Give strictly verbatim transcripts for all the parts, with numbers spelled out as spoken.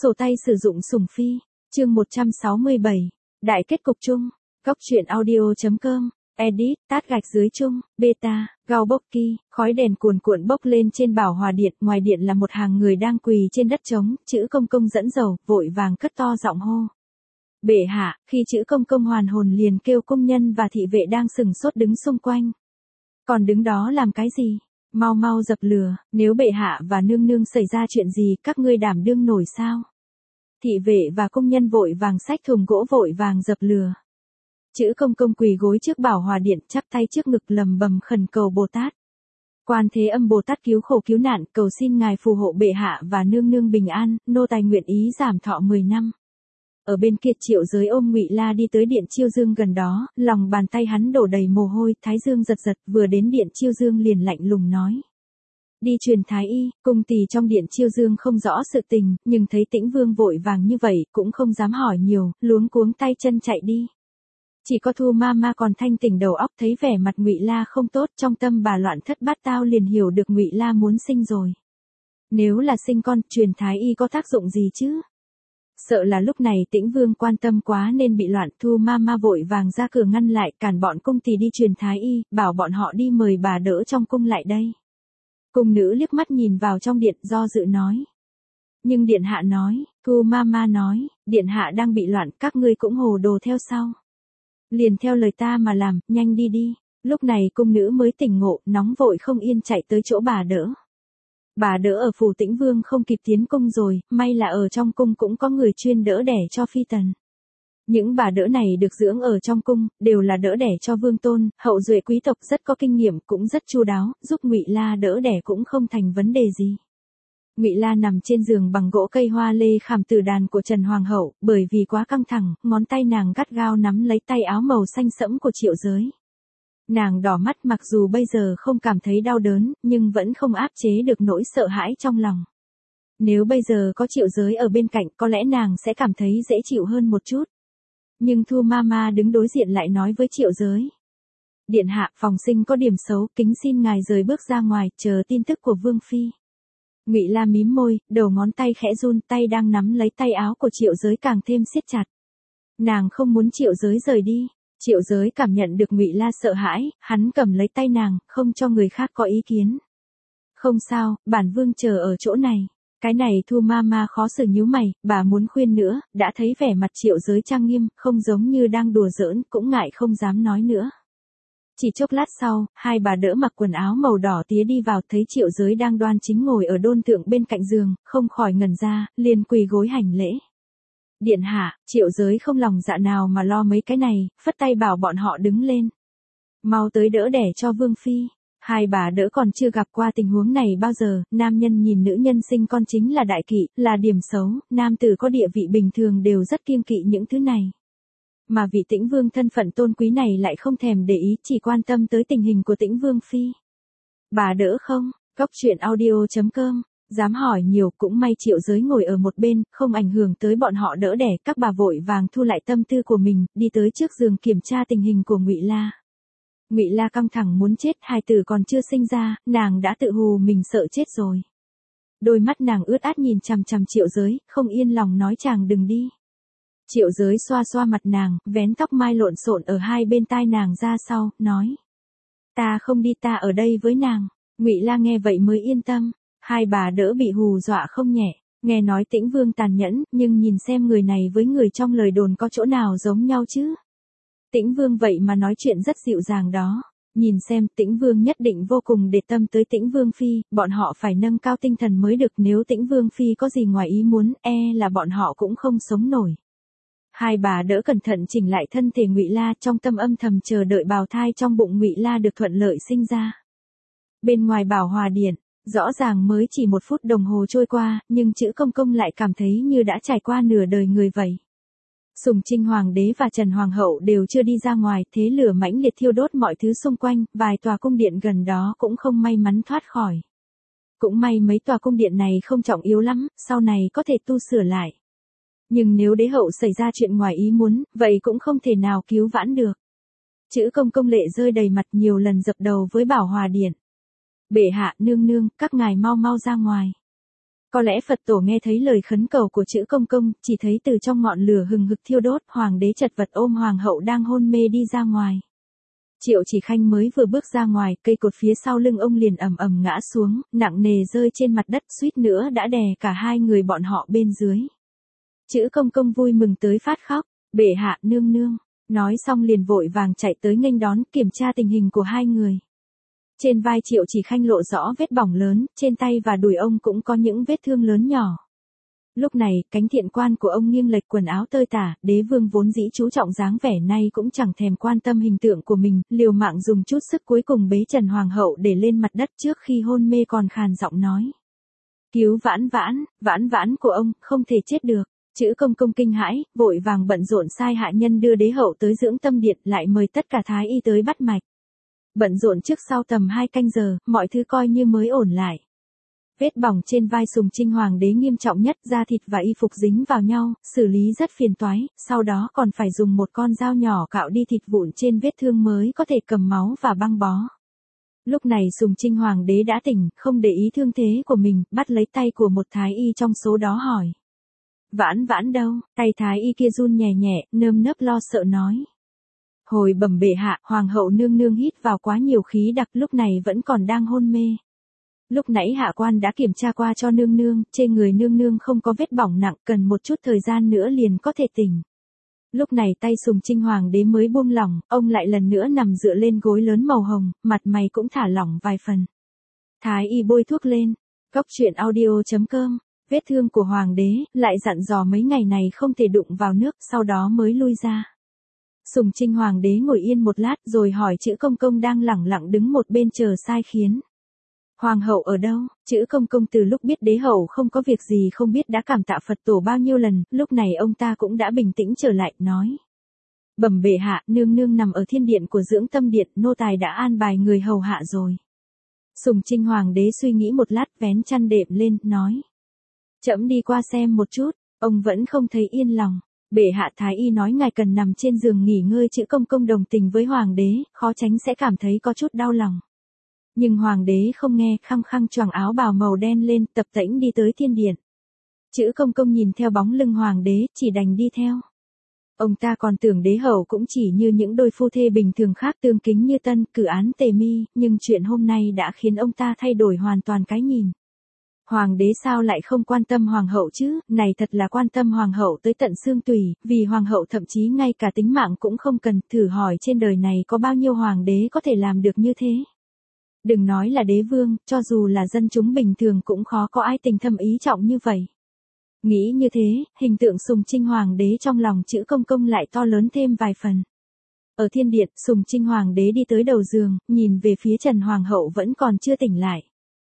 Sổ tay sử dụng sủng phi, chương một trăm sáu mươi bảy, đại kết cục chung, góc truyện audio.com, edit, tát gạch dưới chung, beta, gao bốc ki, khói đèn cuồn cuộn bốc lên trên bảo hòa điện, ngoài điện là một hàng người đang quỳ trên đất trống, chữ công công dẫn dầu, vội vàng cất to giọng hô. Bệ hạ, khi chữ công công hoàn hồn liền kêu công nhân và thị vệ đang sừng sốt đứng xung quanh. Còn đứng đó làm cái gì? Mau mau dập lửa, nếu bệ hạ và nương nương xảy ra chuyện gì các ngươi đảm đương nổi sao? Thị vệ và công nhân vội vàng xách thùng gỗ vội vàng dập lửa. Chữ công công quỳ gối trước bảo hòa điện chắp tay trước ngực lầm bầm khẩn cầu Bồ Tát. Quan Thế Âm Bồ Tát cứu khổ cứu nạn, cầu xin ngài phù hộ bệ hạ và nương nương bình an, nô tài nguyện ý giảm thọ mười năm. Ở bên kia Triệu Giới ôm Ngụy La đi tới điện Chiêu Dương gần đó, lòng bàn tay hắn đổ đầy mồ hôi, thái dương giật giật, vừa đến điện Chiêu Dương liền lạnh lùng nói. Đi truyền thái y, cung tỳ trong điện Chiêu Dương không rõ sự tình, nhưng thấy Tĩnh Vương vội vàng như vậy, cũng không dám hỏi nhiều, luống cuống tay chân chạy đi. Chỉ có Thu ma ma còn thanh tỉnh đầu óc, thấy vẻ mặt Ngụy La không tốt, trong tâm bà loạn thất bát tao liền hiểu được Ngụy La muốn sinh rồi. Nếu là sinh con, truyền thái y có tác dụng gì chứ? Sợ là lúc này Tĩnh Vương quan tâm quá nên bị loạn, Thu ma ma vội vàng ra cửa ngăn lại, cản bọn cung tỳ đi truyền thái y, bảo bọn họ đi mời bà đỡ trong cung lại đây. Cung nữ liếc mắt nhìn vào trong điện, do dự nói. Nhưng điện hạ nói, Thu ma ma nói, điện hạ đang bị loạn, các ngươi cũng hồ đồ theo sau. Liền theo lời ta mà làm, nhanh đi đi. Lúc này cung nữ mới tỉnh ngộ, nóng vội không yên chạy tới chỗ bà đỡ. Bà đỡ ở phủ Tĩnh Vương không kịp tiến cung rồi, may là ở trong cung cũng có người chuyên đỡ đẻ cho phi tần. Những bà đỡ này được dưỡng ở trong cung, đều là đỡ đẻ cho vương tôn, hậu duệ quý tộc, rất có kinh nghiệm, cũng rất chu đáo, giúp Ngụy La đỡ đẻ cũng không thành vấn đề gì. Ngụy La nằm trên giường bằng gỗ cây hoa lê khảm tử đàn của Trần Hoàng hậu, bởi vì quá căng thẳng, ngón tay nàng gắt gao nắm lấy tay áo màu xanh sẫm của Triệu Giới. Nàng đỏ mắt, mặc dù bây giờ không cảm thấy đau đớn, nhưng vẫn không áp chế được nỗi sợ hãi trong lòng. Nếu bây giờ có Triệu Giới ở bên cạnh, có lẽ nàng sẽ cảm thấy dễ chịu hơn một chút. Nhưng Thu ma ma đứng đối diện lại nói với Triệu Giới. Điện hạ, phòng sinh có điểm xấu, kính xin ngài rời bước ra ngoài, chờ tin tức của Vương Phi. Ngụy La mím môi, đầu ngón tay khẽ run, tay đang nắm lấy tay áo của Triệu Giới càng thêm siết chặt. Nàng không muốn Triệu Giới rời đi. Triệu Giới cảm nhận được Ngụy La sợ hãi, hắn cầm lấy tay nàng, không cho người khác có ý kiến. Không sao, bản vương chờ ở chỗ này. Cái này Thu ma ma khó xử nhíu mày, bà muốn khuyên nữa, đã thấy vẻ mặt Triệu Giới trang nghiêm, không giống như đang đùa giỡn, cũng ngại không dám nói nữa. Chỉ chốc lát sau, hai bà đỡ mặc quần áo màu đỏ tía đi vào, thấy Triệu Giới đang đoan chính ngồi ở đôn thượng bên cạnh giường, không khỏi ngẩn ra, liền quỳ gối hành lễ. Điện hạ, Triệu Giới không lòng dạ nào mà lo mấy cái này, phất tay bảo bọn họ đứng lên. Mau tới đỡ đẻ cho Vương Phi. Hai bà đỡ còn chưa gặp qua tình huống này bao giờ, nam nhân nhìn nữ nhân sinh con chính là đại kỵ, là điểm xấu, nam tử có địa vị bình thường đều rất kiêng kỵ những thứ này. Mà vị Tĩnh Vương thân phận tôn quý này lại không thèm để ý, chỉ quan tâm tới tình hình của Tĩnh Vương Phi. Bà đỡ không? Góc truyện audio.com. Dám hỏi nhiều, cũng may Triệu Giới ngồi ở một bên, không ảnh hưởng tới bọn họ đỡ đẻ, các bà vội vàng thu lại tâm tư của mình, đi tới trước giường kiểm tra tình hình của Ngụy La. Ngụy La căng thẳng muốn chết, hài tử còn chưa sinh ra, nàng đã tự hù mình sợ chết rồi. Đôi mắt nàng ướt át nhìn chằm chằm Triệu Giới, không yên lòng nói chàng đừng đi. Triệu Giới xoa xoa mặt nàng, vén tóc mai lộn xộn ở hai bên tai nàng ra sau, nói. Ta không đi, ta ở đây với nàng. Ngụy La nghe vậy mới yên tâm. Hai bà đỡ bị hù dọa không nhẹ, nghe nói Tĩnh Vương tàn nhẫn, nhưng nhìn xem người này với người trong lời đồn có chỗ nào giống nhau chứ. Tĩnh Vương vậy mà nói chuyện rất dịu dàng đó, nhìn xem Tĩnh Vương nhất định vô cùng để tâm tới Tĩnh Vương Phi, bọn họ phải nâng cao tinh thần mới được, nếu Tĩnh Vương Phi có gì ngoài ý muốn, e là bọn họ cũng không sống nổi. Hai bà đỡ cẩn thận chỉnh lại thân thể Ngụy La, trong tâm âm thầm chờ đợi bào thai trong bụng Ngụy La được thuận lợi sinh ra. Bên ngoài bảo hòa điện, rõ ràng mới chỉ một phút đồng hồ trôi qua, nhưng chữ công công lại cảm thấy như đã trải qua nửa đời người vậy. Sùng Trinh Hoàng đế và Trần Hoàng hậu đều chưa đi ra ngoài, thế lửa mãnh liệt thiêu đốt mọi thứ xung quanh, vài tòa cung điện gần đó cũng không may mắn thoát khỏi. Cũng may mấy tòa cung điện này không trọng yếu lắm, sau này có thể tu sửa lại. Nhưng nếu đế hậu xảy ra chuyện ngoài ý muốn, vậy cũng không thể nào cứu vãn được. Chữ công công lệ rơi đầy mặt, nhiều lần dập đầu với bảo hòa điện. Bệ hạ, nương nương, các ngài mau mau ra ngoài. Có lẽ Phật tổ nghe thấy lời khấn cầu của chữ công công, chỉ thấy từ trong ngọn lửa hừng hực thiêu đốt, hoàng đế chật vật ôm hoàng hậu đang hôn mê đi ra ngoài. Triệu Chỉ Khanh mới vừa bước ra ngoài, cây cột phía sau lưng ông liền ầm ầm ngã xuống, nặng nề rơi trên mặt đất, suýt nữa đã đè cả hai người bọn họ bên dưới. Chữ công công vui mừng tới phát khóc, bệ hạ nương nương, nói xong liền vội vàng chạy tới nghênh đón, kiểm tra tình hình của hai người. Trên vai Triệu Chỉ Khanh lộ rõ vết bỏng lớn, trên tay và đùi ông cũng có những vết thương lớn nhỏ. Lúc này, cánh thiện quan của ông nghiêng lệch quần áo tơi tả, đế vương vốn dĩ chú trọng dáng vẻ nay cũng chẳng thèm quan tâm hình tượng của mình, liều mạng dùng chút sức cuối cùng bế Trần Hoàng hậu để lên mặt đất, trước khi hôn mê còn khàn giọng nói. Cứu Vãn Vãn, Vãn Vãn của ông, không thể chết được. Chữ công công kinh hãi, vội vàng bận rộn sai hạ nhân đưa đế hậu tới dưỡng tâm điện, lại mời tất cả thái y tới bắt mạch. Bận rộn trước sau tầm hai canh giờ, mọi thứ coi như mới ổn lại. Vết bỏng trên vai Sùng Trinh hoàng đế nghiêm trọng nhất, da thịt và y phục dính vào nhau, xử lý rất phiền toái, sau đó còn phải dùng một con dao nhỏ cạo đi thịt vụn trên vết thương mới có thể cầm máu và băng bó. Lúc này Sùng Trinh hoàng đế đã tỉnh, không để ý thương thế của mình, bắt lấy tay của một thái y trong số đó hỏi. Vãn Vãn đâu? Tay thái y kia run nhẹ nhẹ, nơm nớp lo sợ nói. Hồi bẩm bệ hạ, hoàng hậu nương nương hít vào quá nhiều khí đặc, lúc này vẫn còn đang hôn mê. Lúc nãy hạ quan đã kiểm tra qua cho nương nương, trên người nương nương không có vết bỏng nặng, cần một chút thời gian nữa liền có thể tỉnh. Lúc này tay Sùng Trinh hoàng đế mới buông lỏng, ông lại lần nữa nằm dựa lên gối lớn màu hồng, mặt mày cũng thả lỏng vài phần. Thái y bôi thuốc lên. Góc truyện audio chấm com. Vết thương của hoàng đế, lại dặn dò mấy ngày này không thể đụng vào nước, sau đó mới lui ra. Sùng Trinh hoàng đế ngồi yên một lát rồi hỏi chữ công công đang lẳng lặng đứng một bên chờ sai khiến. Hoàng hậu ở đâu? Chữ công công từ lúc biết đế hậu không có việc gì không biết đã cảm tạ Phật tổ bao nhiêu lần, lúc này ông ta cũng đã bình tĩnh trở lại, nói. Bẩm bệ hạ, nương nương nằm ở thiên điện của dưỡng tâm điện, nô tài đã an bài người hầu hạ rồi. Sùng Trinh hoàng đế suy nghĩ một lát, vén chăn đệm lên, nói. Trẫm đi qua xem một chút, ông vẫn không thấy yên lòng. Bệ hạ thái y nói ngài cần nằm trên giường nghỉ ngơi, chữ công công đồng tình với hoàng đế, khó tránh sẽ cảm thấy có chút đau lòng. Nhưng hoàng đế không nghe, khăng khăng choàng áo bào màu đen lên, tập tễnh đi tới thiên điện. Chữ công công nhìn theo bóng lưng hoàng đế, chỉ đành đi theo. Ông ta còn tưởng đế hậu cũng chỉ như những đôi phu thê bình thường khác, tương kính như tân, cử án tề mi, nhưng chuyện hôm nay đã khiến ông ta thay đổi hoàn toàn cái nhìn. Hoàng đế sao lại không quan tâm hoàng hậu chứ, này thật là quan tâm hoàng hậu tới tận xương tủy, vì hoàng hậu thậm chí ngay cả tính mạng cũng không cần, thử hỏi trên đời này có bao nhiêu hoàng đế có thể làm được như thế. Đừng nói là đế vương, cho dù là dân chúng bình thường cũng khó có ai tình thâm ý trọng như vậy. Nghĩ như thế, hình tượng Sùng Trinh hoàng đế trong lòng chữ công công lại to lớn thêm vài phần. Ở thiên điện, Sùng Trinh hoàng đế đi tới đầu giường, nhìn về phía Trần hoàng hậu vẫn còn chưa tỉnh lại.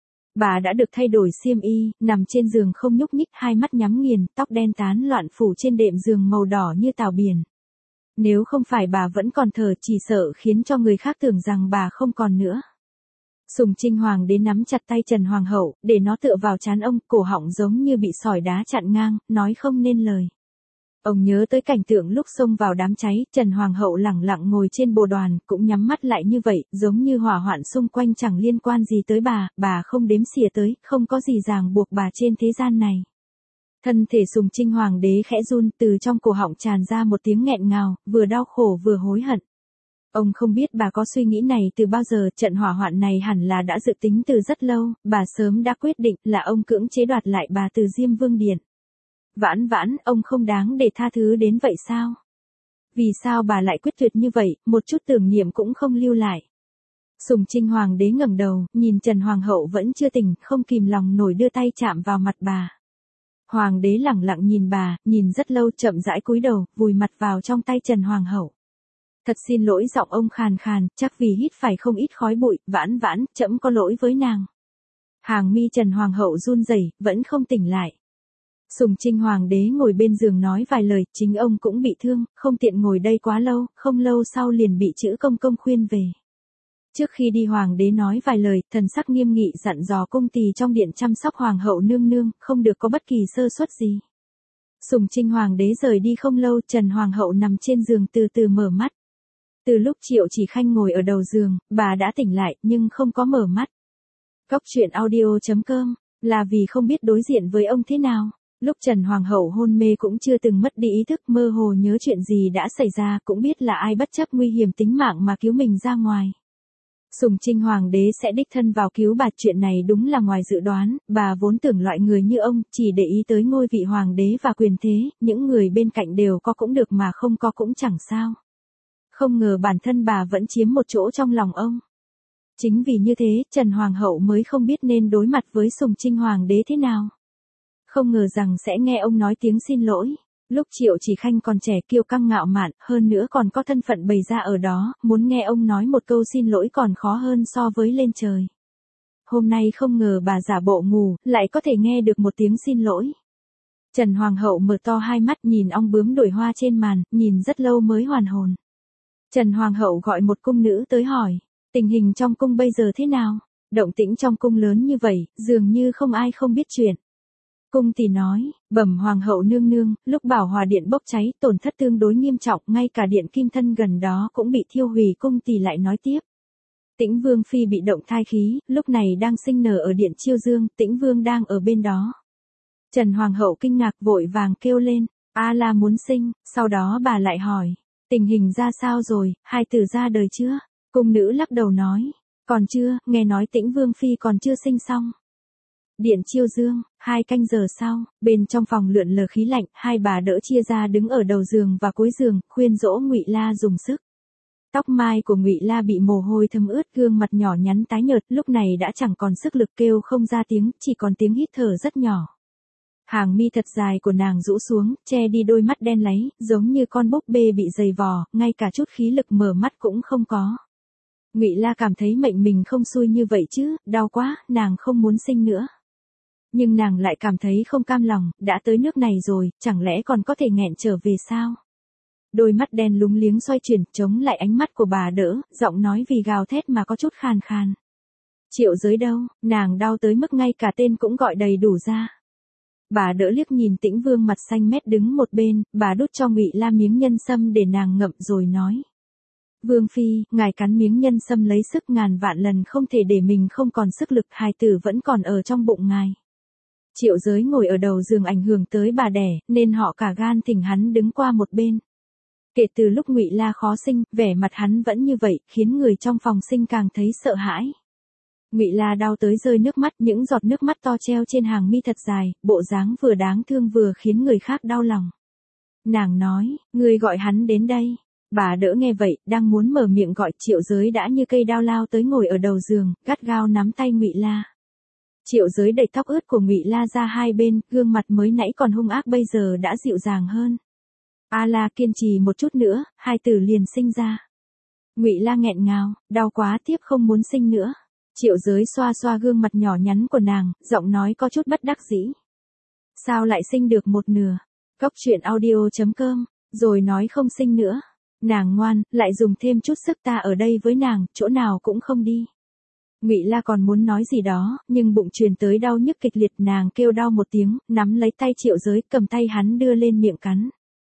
Bà đã được thay đổi xiêm y, nằm trên giường không nhúc nhích, hai mắt nhắm nghiền, tóc đen tán loạn phủ trên đệm giường màu đỏ như tảo biển. Nếu không phải bà vẫn còn thở, chỉ sợ khiến cho người khác tưởng rằng bà không còn nữa. Sùng Trinh hoàng đế nắm chặt tay Trần hoàng hậu, để nó tựa vào trán ông, cổ họng giống như bị sỏi đá chặn ngang, nói không nên lời. Ông nhớ tới cảnh tượng lúc xông vào đám cháy, Trần hoàng hậu lẳng lặng ngồi trên bồ đoàn, cũng nhắm mắt lại như vậy, giống như hỏa hoạn xung quanh chẳng liên quan gì tới bà, bà không đếm xỉa tới, không có gì ràng buộc bà trên thế gian này. Thân thể Sùng Trinh hoàng đế khẽ run, từ trong cổ họng tràn ra một tiếng nghẹn ngào, vừa đau khổ vừa hối hận. Ông không biết bà có suy nghĩ này từ bao giờ, trận hỏa hoạn này hẳn là đã dự tính từ rất lâu, bà sớm đã quyết định là ông cưỡng chế đoạt lại bà từ Diêm Vương Điện. Vãn Vãn, ông không đáng để tha thứ đến vậy sao? Vì sao bà lại quyết tuyệt như vậy, một chút tưởng niệm cũng không lưu lại? Sùng Trinh hoàng đế ngẩng đầu, nhìn Trần hoàng hậu vẫn chưa tỉnh, không kìm lòng nổi đưa tay chạm vào mặt bà. Hoàng đế lẳng lặng nhìn bà, nhìn rất lâu, chậm rãi cúi đầu, vùi mặt vào trong tay Trần hoàng hậu. Thật xin lỗi, giọng ông khàn khàn, chắc vì hít phải không ít khói bụi, Vãn Vãn, trẫm có lỗi với nàng. Hàng mi Trần hoàng hậu run rẩy, vẫn không tỉnh lại. Sùng Trinh hoàng đế ngồi bên giường nói vài lời, chính ông cũng bị thương, không tiện ngồi đây quá lâu, không lâu sau liền bị chữ công công khuyên về. Trước khi đi hoàng đế nói vài lời, thần sắc nghiêm nghị dặn dò cung tỳ trong điện chăm sóc hoàng hậu nương nương, không được có bất kỳ sơ suất gì. Sùng Trinh hoàng đế rời đi không lâu, Trần hoàng hậu nằm trên giường từ từ mở mắt. Từ lúc Triệu Chỉ Khanh ngồi ở đầu giường, bà đã tỉnh lại, nhưng không có mở mắt. Góc truyện audio chấm com Là vì không biết đối diện với ông thế nào. Lúc Trần Hoàng hậu hôn mê cũng chưa từng mất đi ý thức, mơ hồ nhớ chuyện gì đã xảy ra, cũng biết là ai bất chấp nguy hiểm tính mạng mà cứu mình ra ngoài. Sùng Trinh Hoàng đế sẽ đích thân vào cứu bà, chuyện này đúng là ngoài dự đoán, bà vốn tưởng loại người như ông, chỉ để ý tới ngôi vị hoàng đế và quyền thế, những người bên cạnh đều có cũng được mà không có cũng chẳng sao. Không ngờ bản thân bà vẫn chiếm một chỗ trong lòng ông. Chính vì như thế, Trần Hoàng hậu mới không biết nên đối mặt với Sùng Trinh Hoàng đế thế nào. Không ngờ rằng sẽ nghe ông nói tiếng xin lỗi. Lúc Triệu Chỉ Khanh còn trẻ kiêu căng ngạo mạn, hơn nữa còn có thân phận bày ra ở đó, muốn nghe ông nói một câu xin lỗi còn khó hơn so với lên trời. Hôm nay không ngờ bà giả bộ ngủ, lại có thể nghe được một tiếng xin lỗi. Trần Hoàng hậu mở to hai mắt nhìn ong bướm đổi hoa trên màn, nhìn rất lâu mới hoàn hồn. Trần Hoàng hậu gọi một cung nữ tới hỏi, tình hình trong cung bây giờ thế nào? Động tĩnh trong cung lớn như vậy, dường như không ai không biết chuyện. Cung tỷ nói, bẩm Hoàng hậu nương nương, lúc Bảo Hòa điện bốc cháy, tổn thất tương đối nghiêm trọng, ngay cả điện kim thân gần đó cũng bị thiêu hủy. Cung tỷ lại nói tiếp. Tĩnh Vương phi bị động thai khí, lúc này đang sinh nở ở điện Chiêu Dương, Tĩnh Vương đang ở bên đó. Trần Hoàng hậu kinh ngạc vội vàng kêu lên, a la muốn sinh, sau đó bà lại hỏi, tình hình ra sao rồi, hai tử ra đời chưa? Cung nữ lắc đầu nói, còn chưa, nghe nói Tĩnh Vương phi còn chưa sinh xong. Điện Chiêu Dương, hai canh giờ sau, bên trong phòng lượn lờ khí lạnh, hai bà đỡ chia ra đứng ở đầu giường và cuối giường, khuyên dỗ Ngụy La dùng sức. Tóc mai của Ngụy La bị mồ hôi thấm ướt, gương mặt nhỏ nhắn tái nhợt, lúc này đã chẳng còn sức lực, kêu không ra tiếng, chỉ còn tiếng hít thở rất nhỏ. Hàng mi thật dài của nàng rũ xuống, che đi đôi mắt đen láy, giống như con búp bê bị dày vò, ngay cả chút khí lực mở mắt cũng không có. Ngụy La cảm thấy mệnh mình không xui như vậy chứ, đau quá, nàng không muốn sinh nữa. Nhưng nàng lại cảm thấy không cam lòng, đã tới nước này rồi, chẳng lẽ còn có thể nghẹn trở về sao? Đôi mắt đen lúng liếng xoay chuyển, chống lại ánh mắt của bà đỡ, giọng nói vì gào thét mà có chút khàn khàn. Triệu Giới đâu, nàng đau tới mức ngay cả tên cũng gọi đầy đủ ra. Bà đỡ liếc nhìn Tĩnh Vương mặt xanh mét đứng một bên, bà đút cho Ngụy La miếng nhân sâm để nàng ngậm rồi nói. Vương phi, ngài cắn miếng nhân sâm lấy sức, ngàn vạn lần không thể để mình không còn sức lực, hài tử vẫn còn ở trong bụng ngài. Triệu Giới ngồi ở đầu giường ảnh hưởng tới bà đẻ, nên họ cả gan thỉnh hắn đứng qua một bên. Kể từ lúc Ngụy La khó sinh, vẻ mặt hắn vẫn như vậy, khiến người trong phòng sinh càng thấy sợ hãi. Ngụy La đau tới rơi nước mắt, những giọt nước mắt to treo trên hàng mi thật dài, bộ dáng vừa đáng thương vừa khiến người khác đau lòng. Nàng nói, ngươi gọi hắn đến đây. Bà đỡ nghe vậy, đang muốn mở miệng gọi, Triệu Giới đã như cây đao lao tới ngồi ở đầu giường, gắt gao nắm tay Ngụy La. Triệu Giới đẩy tóc ướt của Ngụy La ra hai bên, gương mặt mới nãy còn hung ác bây giờ đã dịu dàng hơn. A La kiên trì một chút nữa, hai tử liền sinh ra. Ngụy La nghẹn ngào, đau quá tiếp không muốn sinh nữa. Triệu Giới xoa xoa gương mặt nhỏ nhắn của nàng, giọng nói có chút bất đắc dĩ. Sao lại sinh được một nửa? Góc truyện audio chấm com, rồi nói không sinh nữa. Nàng ngoan, lại dùng thêm chút sức, ta ở đây với nàng, chỗ nào cũng không đi. Ngụy La còn muốn nói gì đó, nhưng bụng truyền tới đau nhức kịch liệt, nàng kêu đau một tiếng, nắm lấy tay Triệu Giới, cầm tay hắn đưa lên miệng cắn.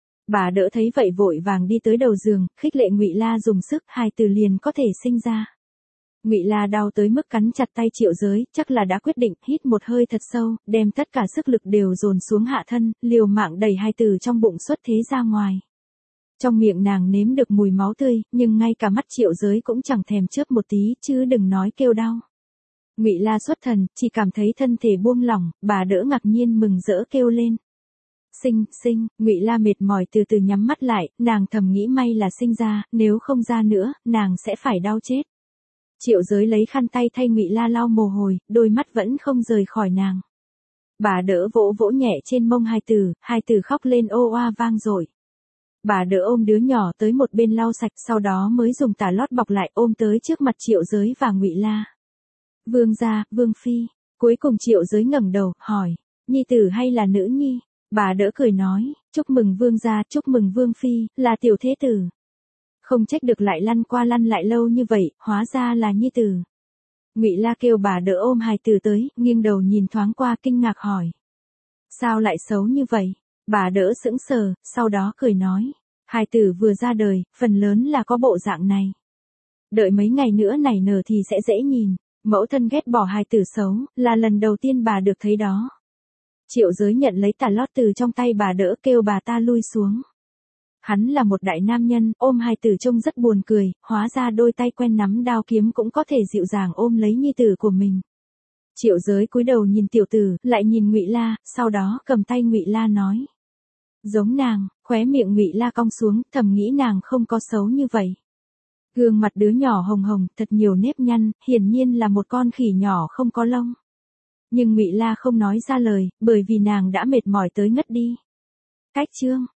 Bà đỡ thấy vậy vội vàng đi tới đầu giường, khích lệ Ngụy La dùng sức, hai từ liền có thể sinh ra. Ngụy La đau tới mức cắn chặt tay Triệu Giới, chắc là đã quyết định, hít một hơi thật sâu, đem tất cả sức lực đều dồn xuống hạ thân, liều mạng đẩy hai từ trong bụng xuất thế ra ngoài. Trong miệng nàng nếm được mùi máu tươi, nhưng ngay cả mắt Triệu Giới cũng chẳng thèm chớp một tí, chứ đừng nói kêu đau. Ngụy La xuất thần, chỉ cảm thấy thân thể buông lỏng, bà đỡ ngạc nhiên mừng rỡ kêu lên. Sinh, sinh, Ngụy La mệt mỏi từ từ nhắm mắt lại, nàng thầm nghĩ may là sinh ra, nếu không ra nữa, nàng sẽ phải đau chết. Triệu Giới lấy khăn tay thay Ngụy La lau mồ hôi, đôi mắt vẫn không rời khỏi nàng. Bà đỡ vỗ vỗ nhẹ trên mông hai tử, hai tử khóc lên ô oa vang dội. Bà đỡ ôm đứa nhỏ tới một bên lau sạch, sau đó mới dùng tả lót bọc lại, ôm tới trước mặt Triệu Giới và Ngụy La. Vương gia, Vương phi. Cuối cùng Triệu Giới ngẩng đầu, hỏi, nhi tử hay là nữ nhi? Bà đỡ cười nói, chúc mừng vương gia, chúc mừng vương phi, là tiểu thế tử. Không trách được lại lăn qua lăn lại lâu như vậy, hóa ra là nhi tử. Ngụy La kêu bà đỡ ôm hài tử tới, nghiêng đầu nhìn thoáng qua kinh ngạc hỏi. Sao lại xấu như vậy? Bà đỡ sững sờ, sau đó cười nói, hài tử vừa ra đời, phần lớn là có bộ dạng này. Đợi mấy ngày nữa nảy nở thì sẽ dễ nhìn. Mẫu thân ghét bỏ hài tử xấu, là lần đầu tiên bà được thấy đó. Triệu Giới nhận lấy tà lót từ trong tay bà đỡ kêu bà ta lui xuống. Hắn là một đại nam nhân, ôm hài tử trông rất buồn cười, hóa ra đôi tay quen nắm đao kiếm cũng có thể dịu dàng ôm lấy nhi tử của mình. Triệu Giới cúi đầu nhìn tiểu tử, lại nhìn Ngụy La, sau đó cầm tay Ngụy La nói. Giống nàng, khóe miệng Ngụy La cong xuống, thầm nghĩ nàng không có xấu như vậy. Gương mặt đứa nhỏ hồng hồng, thật nhiều nếp nhăn, hiển nhiên là một con khỉ nhỏ không có lông. Nhưng Ngụy La không nói ra lời, bởi vì nàng đã mệt mỏi tới ngất đi. Cách chương